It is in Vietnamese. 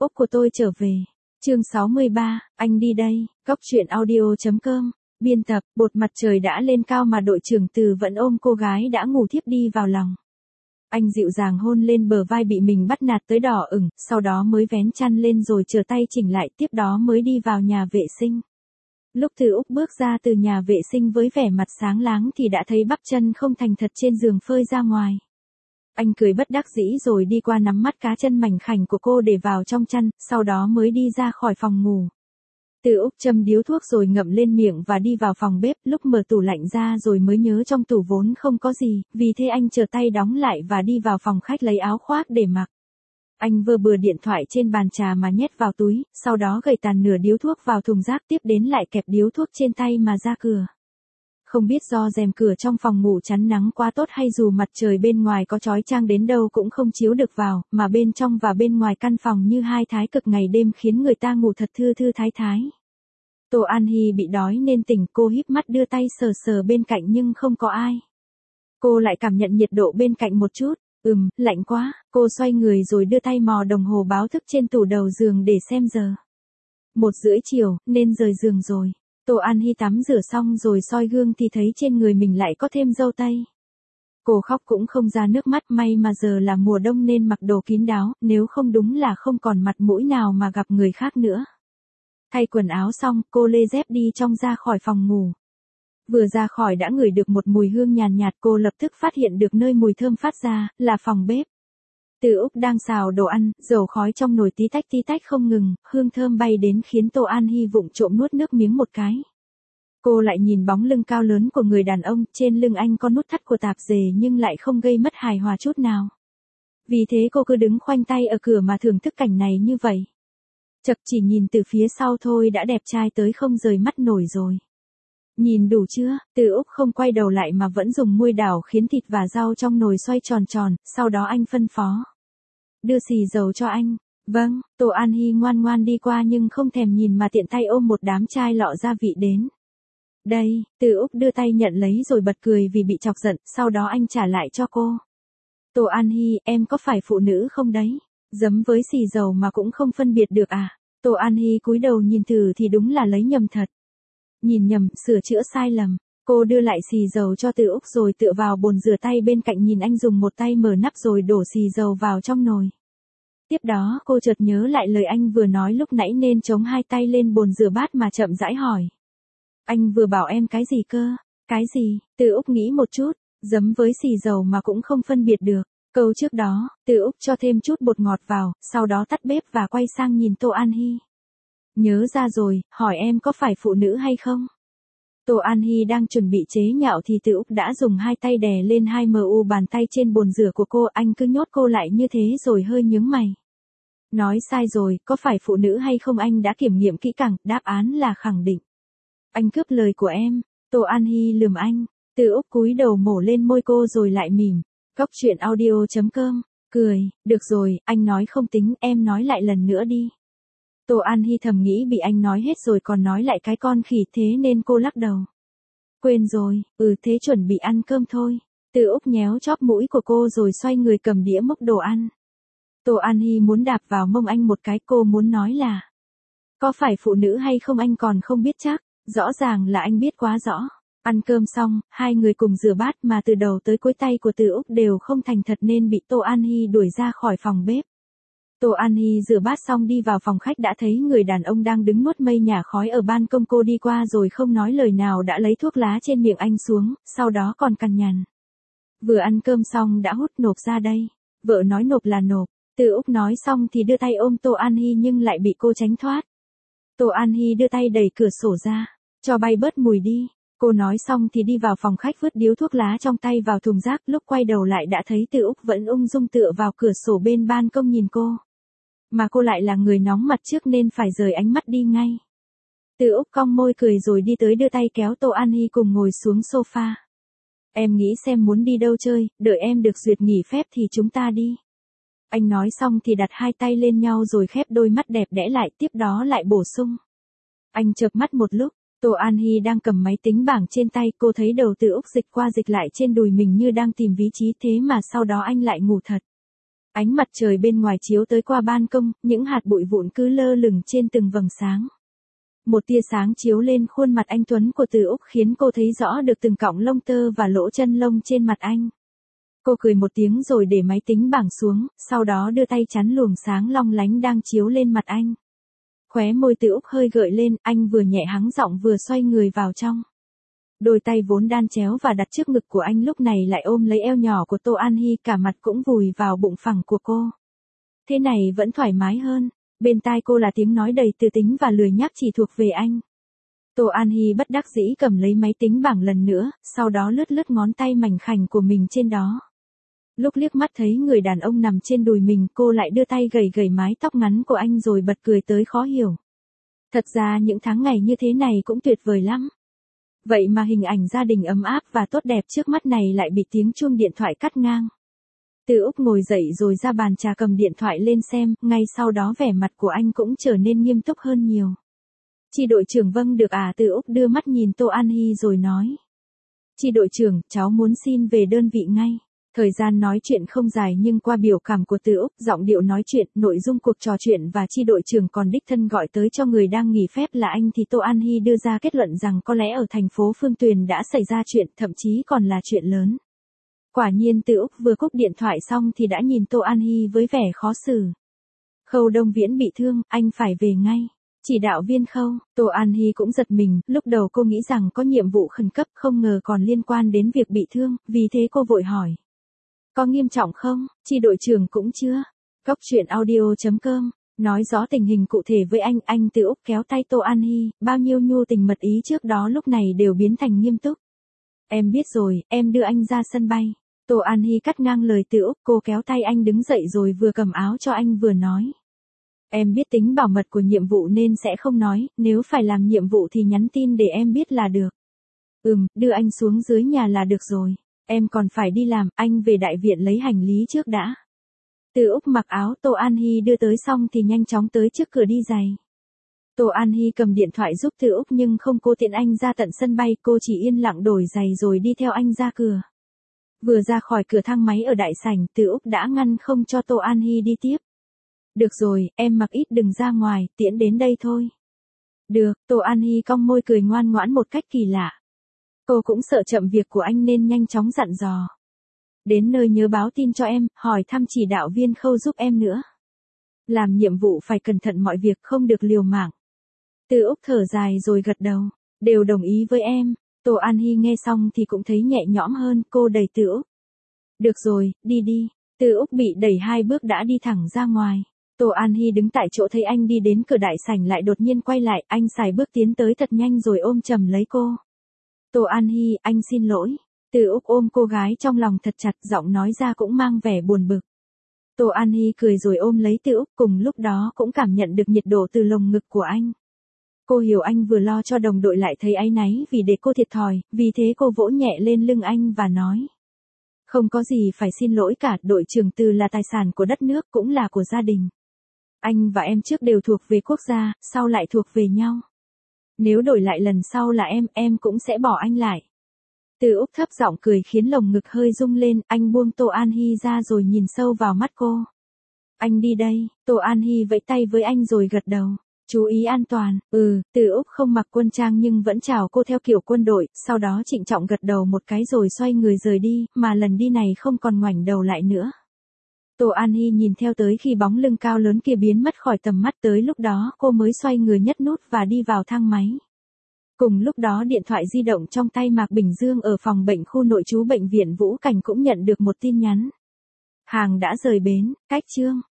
Úc của tôi trở về. Chương 63, anh đi đây. Góc truyện audio.com. Biên tập, bột mặt trời đã lên cao mà đội trưởng Từ vẫn ôm cô gái đã ngủ thiếp đi vào lòng. Anh dịu dàng hôn lên bờ vai bị mình bắt nạt tới đỏ ửng, sau đó mới vén chăn lên rồi trở tay chỉnh lại, tiếp đó mới đi vào nhà vệ sinh. Lúc Từ Úc bước ra từ nhà vệ sinh với vẻ mặt sáng láng thì đã thấy bắp chân không thành thật trên giường phơi ra ngoài. Anh cười bất đắc dĩ rồi đi qua nắm mắt cá chân mảnh khảnh của cô để vào trong chăn, sau đó mới đi ra khỏi phòng ngủ. Từ Úc châm điếu thuốc rồi ngậm lên miệng và đi vào phòng bếp, lúc mở tủ lạnh ra rồi mới nhớ trong tủ vốn không có gì, vì thế anh trở tay đóng lại và đi vào phòng khách lấy áo khoác để mặc. Anh vừa bừa điện thoại trên bàn trà mà nhét vào túi, sau đó gẩy tàn nửa điếu thuốc vào thùng rác, tiếp đến lại kẹp điếu thuốc trên tay mà ra cửa. Không biết do rèm cửa trong phòng ngủ chắn nắng quá tốt hay dù mặt trời bên ngoài có chói chang đến đâu cũng không chiếu được vào, mà bên trong và bên ngoài căn phòng như hai thái cực ngày đêm khiến người ta ngủ thật thư thư thái thái. Tô An Hi bị đói nên tỉnh, cô híp mắt đưa tay sờ sờ bên cạnh nhưng không có ai. Cô lại cảm nhận nhiệt độ bên cạnh một chút, lạnh quá, cô xoay người rồi đưa tay mò đồng hồ báo thức trên tủ đầu giường để xem giờ. 1:30 chiều, nên rời giường rồi. Tô An Hi tắm rửa xong rồi soi gương thì thấy trên người mình lại có thêm râu tây. Cô khóc cũng không ra nước mắt, may mà giờ là mùa đông nên mặc đồ kín đáo, nếu không đúng là không còn mặt mũi nào mà gặp người khác nữa. Thay quần áo xong, cô lê dép đi trong ra khỏi phòng ngủ. Vừa ra khỏi đã ngửi được một mùi hương nhàn nhạt, cô lập tức phát hiện được nơi mùi thơm phát ra, là phòng bếp. Từ Úc đang xào đồ ăn, dầu khói trong nồi tí tách không ngừng, hương thơm bay đến khiến Tô An Hi vụng trộm nuốt nước miếng một cái. Cô lại nhìn bóng lưng cao lớn của người đàn ông, trên lưng anh có nút thắt của tạp dề nhưng lại không gây mất hài hòa chút nào. Vì thế cô cứ đứng khoanh tay ở cửa mà thưởng thức cảnh này như vậy. Chật, chỉ nhìn từ phía sau thôi đã đẹp trai tới không rời mắt nổi rồi. Nhìn đủ chưa? Từ Úc không quay đầu lại mà vẫn dùng muôi đảo khiến thịt và rau trong nồi xoay tròn tròn, sau đó anh phân phó. Đưa xì dầu cho anh. Vâng, Tô An Hi ngoan ngoan đi qua nhưng không thèm nhìn mà tiện tay ôm một đám chai lọ gia vị đến. Đây, Từ Úc đưa tay nhận lấy rồi bật cười vì bị chọc giận, sau đó anh trả lại cho cô. Tô An Hi, em có phải phụ nữ không đấy? Giấm với xì dầu mà cũng không phân biệt được à? Tô An Hi cúi đầu nhìn thử thì đúng là lấy nhầm thật. Nhìn nhầm, sửa chữa sai lầm. Cô đưa lại xì dầu cho Từ Úc rồi tựa vào bồn rửa tay bên cạnh nhìn anh dùng một tay mở nắp rồi đổ xì dầu vào trong nồi. Tiếp đó cô chợt nhớ lại lời anh vừa nói lúc nãy nên chống hai tay lên bồn rửa bát mà chậm rãi hỏi. Anh vừa bảo em cái gì cơ? Cái gì? Từ Úc nghĩ một chút, giấm với xì dầu mà cũng không phân biệt được. Câu trước đó, Từ Úc cho thêm chút bột ngọt vào, sau đó tắt bếp và quay sang nhìn Tô An Hi. Nhớ ra rồi, hỏi em có phải phụ nữ hay không? Tô An Hi đang chuẩn bị chế nhạo thì Từ Úc đã dùng hai tay đè lên hai mu bàn tay trên bồn rửa của cô, anh cứ nhốt cô lại như thế rồi hơi nhướng mày. Nói sai rồi, có phải phụ nữ hay không anh đã kiểm nghiệm kỹ càng, đáp án là khẳng định. Anh cướp lời của em. Tô An Hi lườm anh. Từ Úc cúi đầu mổ lên môi cô rồi lại mỉm. Góc truyện audio.com. Cười, được rồi, anh nói không tính, em nói lại lần nữa đi. Tô An Hi thầm nghĩ bị anh nói hết rồi còn nói lại cái con khỉ thế nên cô lắc đầu. Quên rồi, thế chuẩn bị ăn cơm thôi. Từ Úc nhéo chóp mũi của cô rồi xoay người cầm đĩa múc đồ ăn. Tô An Hi muốn đạp vào mông anh một cái, cô muốn nói là. Có phải phụ nữ hay không anh còn không biết chắc, rõ ràng là anh biết quá rõ. Ăn cơm xong, hai người cùng rửa bát mà từ đầu tới cuối tay của Từ Úc đều không thành thật nên bị Tô An Hi đuổi ra khỏi phòng bếp. Tô An Hi rửa bát xong đi vào phòng khách đã thấy người đàn ông đang đứng nuốt mây nhả khói ở ban công, cô đi qua rồi không nói lời nào đã lấy thuốc lá trên miệng anh xuống, sau đó còn cằn nhằn. Vừa ăn cơm xong đã hút nộp ra đây. Vợ nói nộp là nộp. Từ Úc nói xong thì đưa tay ôm Tô An Hi nhưng lại bị cô tránh thoát. Tô An Hi đưa tay đẩy cửa sổ ra, cho bay bớt mùi đi. Cô nói xong thì đi vào phòng khách vứt điếu thuốc lá trong tay vào thùng rác, lúc quay đầu lại đã thấy Từ Úc vẫn ung dung tựa vào cửa sổ bên ban công nhìn cô. Mà cô lại là người nóng mặt trước nên phải rời ánh mắt đi ngay. Từ Úc cong môi cười rồi đi tới đưa tay kéo Tô An Hi cùng ngồi xuống sofa. Em nghĩ xem muốn đi đâu chơi, đợi em được duyệt nghỉ phép thì chúng ta đi. Anh nói xong thì đặt hai tay lên nhau rồi khép đôi mắt đẹp đẽ lại, tiếp đó lại bổ sung. Anh chợp mắt một lúc, Tô An Hi đang cầm máy tính bảng trên tay, cô thấy đầu Từ Úc dịch qua dịch lại trên đùi mình như đang tìm vị trí, thế mà sau đó anh lại ngủ thật. Ánh mặt trời bên ngoài chiếu tới qua ban công, những hạt bụi vụn cứ lơ lửng trên từng vầng sáng. Một tia sáng chiếu lên khuôn mặt anh tuấn của Từ Úc khiến cô thấy rõ được từng cọng lông tơ và lỗ chân lông trên mặt anh. Cô cười một tiếng rồi để máy tính bảng xuống, sau đó đưa tay chắn luồng sáng long lánh đang chiếu lên mặt anh. Khóe môi Từ Úc hơi gợi lên, anh vừa nhẹ hắng giọng vừa xoay người vào trong. Đôi tay vốn đan chéo và đặt trước ngực của anh lúc này lại ôm lấy eo nhỏ của Tô An Hi, cả mặt cũng vùi vào bụng phẳng của cô. Thế này vẫn thoải mái hơn. Bên tai cô là tiếng nói đầy tư tính và lười nhác chỉ thuộc về anh. Tô An Hi bất đắc dĩ cầm lấy máy tính bảng lần nữa, sau đó lướt lướt ngón tay mảnh khảnh của mình trên đó. Lúc liếc mắt thấy người đàn ông nằm trên đùi mình, cô lại đưa tay gẩy gẩy mái tóc ngắn của anh rồi bật cười tới khó hiểu. Thật ra những tháng ngày như thế này cũng tuyệt vời lắm. Vậy mà hình ảnh gia đình ấm áp và tốt đẹp trước mắt này lại bị tiếng chuông điện thoại cắt ngang. Từ Úc ngồi dậy rồi ra bàn trà cầm điện thoại lên xem, ngay sau đó vẻ mặt của anh cũng trở nên nghiêm túc hơn nhiều. Chi đội trưởng vâng được à? Từ Úc đưa mắt nhìn Tô An Hi rồi nói. Chi đội trưởng, cháu muốn xin về đơn vị ngay. Thời gian nói chuyện không dài nhưng qua biểu cảm của Từ Úc, giọng điệu nói chuyện, nội dung cuộc trò chuyện và chi đội trưởng còn đích thân gọi tới cho người đang nghỉ phép là anh thì Tô An Hi đưa ra kết luận rằng có lẽ ở thành phố Phương Tuyền đã xảy ra chuyện, thậm chí còn là chuyện lớn. Quả nhiên Từ Úc vừa cúp điện thoại xong thì đã nhìn Tô An Hi với vẻ khó xử. Khâu Đông Viễn bị thương, anh phải về ngay. Chỉ đạo viên Khâu, Tô An Hi cũng giật mình, lúc đầu cô nghĩ rằng có nhiệm vụ khẩn cấp không ngờ còn liên quan đến việc bị thương, vì thế cô vội hỏi. Có nghiêm trọng không? Chi đội trưởng cũng chưa. Cóc truyện audio.com, nói rõ tình hình cụ thể với anh Từ Úc kéo tay Tô An Hi, bao nhiêu nhu tình mật ý trước đó lúc này đều biến thành nghiêm túc. Em biết rồi, em đưa anh ra sân bay. Tô An Hi cắt ngang lời Từ Úc, cô kéo tay anh đứng dậy rồi vừa cầm áo cho anh vừa nói. Em biết tính bảo mật của nhiệm vụ nên sẽ không nói, nếu phải làm nhiệm vụ thì nhắn tin để em biết là được. Đưa anh xuống dưới nhà là được rồi. Em còn phải đi làm, anh về đại viện lấy hành lý trước đã. Từ Úc mặc áo Tô An Hi đưa tới xong thì nhanh chóng tới trước cửa đi giày. Tô An Hi cầm điện thoại giúp Từ Úc nhưng không cố tiện anh ra tận sân bay, cô chỉ yên lặng đổi giày rồi đi theo anh ra cửa. Vừa ra khỏi cửa thang máy ở đại sảnh, Từ Úc đã ngăn không cho Tô An Hi đi tiếp. Được rồi, em mặc ít đừng ra ngoài, tiễn đến đây thôi. Được, Tô An Hi cong môi cười ngoan ngoãn một cách kỳ lạ. Cô cũng sợ chậm việc của anh nên nhanh chóng dặn dò. Đến nơi nhớ báo tin cho em, hỏi thăm chỉ đạo viên Khâu giúp em nữa. Làm nhiệm vụ phải cẩn thận mọi việc, không được liều mạng. Từ Úc thở dài rồi gật đầu. Đều đồng ý với em. Tô An Hi nghe xong thì cũng thấy nhẹ nhõm hơn, cô đẩy Từ Úc. Được rồi, đi đi. Từ Úc bị đẩy 2 bước đã đi thẳng ra ngoài. Tô An Hi đứng tại chỗ thấy anh đi đến cửa đại sảnh lại đột nhiên quay lại, anh xài bước tiến tới thật nhanh rồi ôm chầm lấy cô. Tô An Hi, anh xin lỗi. Từ Úc ôm cô gái trong lòng thật chặt, giọng nói ra cũng mang vẻ buồn bực. Tô An Hi cười rồi ôm lấy Từ Úc, cùng lúc đó cũng cảm nhận được nhiệt độ từ lồng ngực của anh. Cô hiểu anh vừa lo cho đồng đội lại thấy áy náy vì để cô thiệt thòi, vì thế cô vỗ nhẹ lên lưng anh và nói. Không có gì phải xin lỗi cả, đội trưởng Từ là tài sản của đất nước cũng là của gia đình. Anh và em trước đều thuộc về quốc gia, sau lại thuộc về nhau. Nếu đổi lại lần sau là em cũng sẽ bỏ anh lại. Từ Úc thấp giọng cười khiến lồng ngực hơi rung lên, anh buông Tô An Hi ra rồi nhìn sâu vào mắt cô. Anh đi đây, Tô An Hi vẫy tay với anh rồi gật đầu. Chú ý an toàn, Từ Úc không mặc quân trang nhưng vẫn chào cô theo kiểu quân đội, sau đó trịnh trọng gật đầu một cái rồi xoay người rời đi, mà lần đi này không còn ngoảnh đầu lại nữa. Tô An Hi nhìn theo tới khi bóng lưng cao lớn kia biến mất khỏi tầm mắt, tới lúc đó cô mới xoay người nhấc nút và đi vào thang máy. Cùng lúc đó điện thoại di động trong tay Mạc Bình Dương ở phòng bệnh khu nội trú bệnh viện Vũ Cảnh cũng nhận được một tin nhắn. Hàng đã rời bến, cách chương.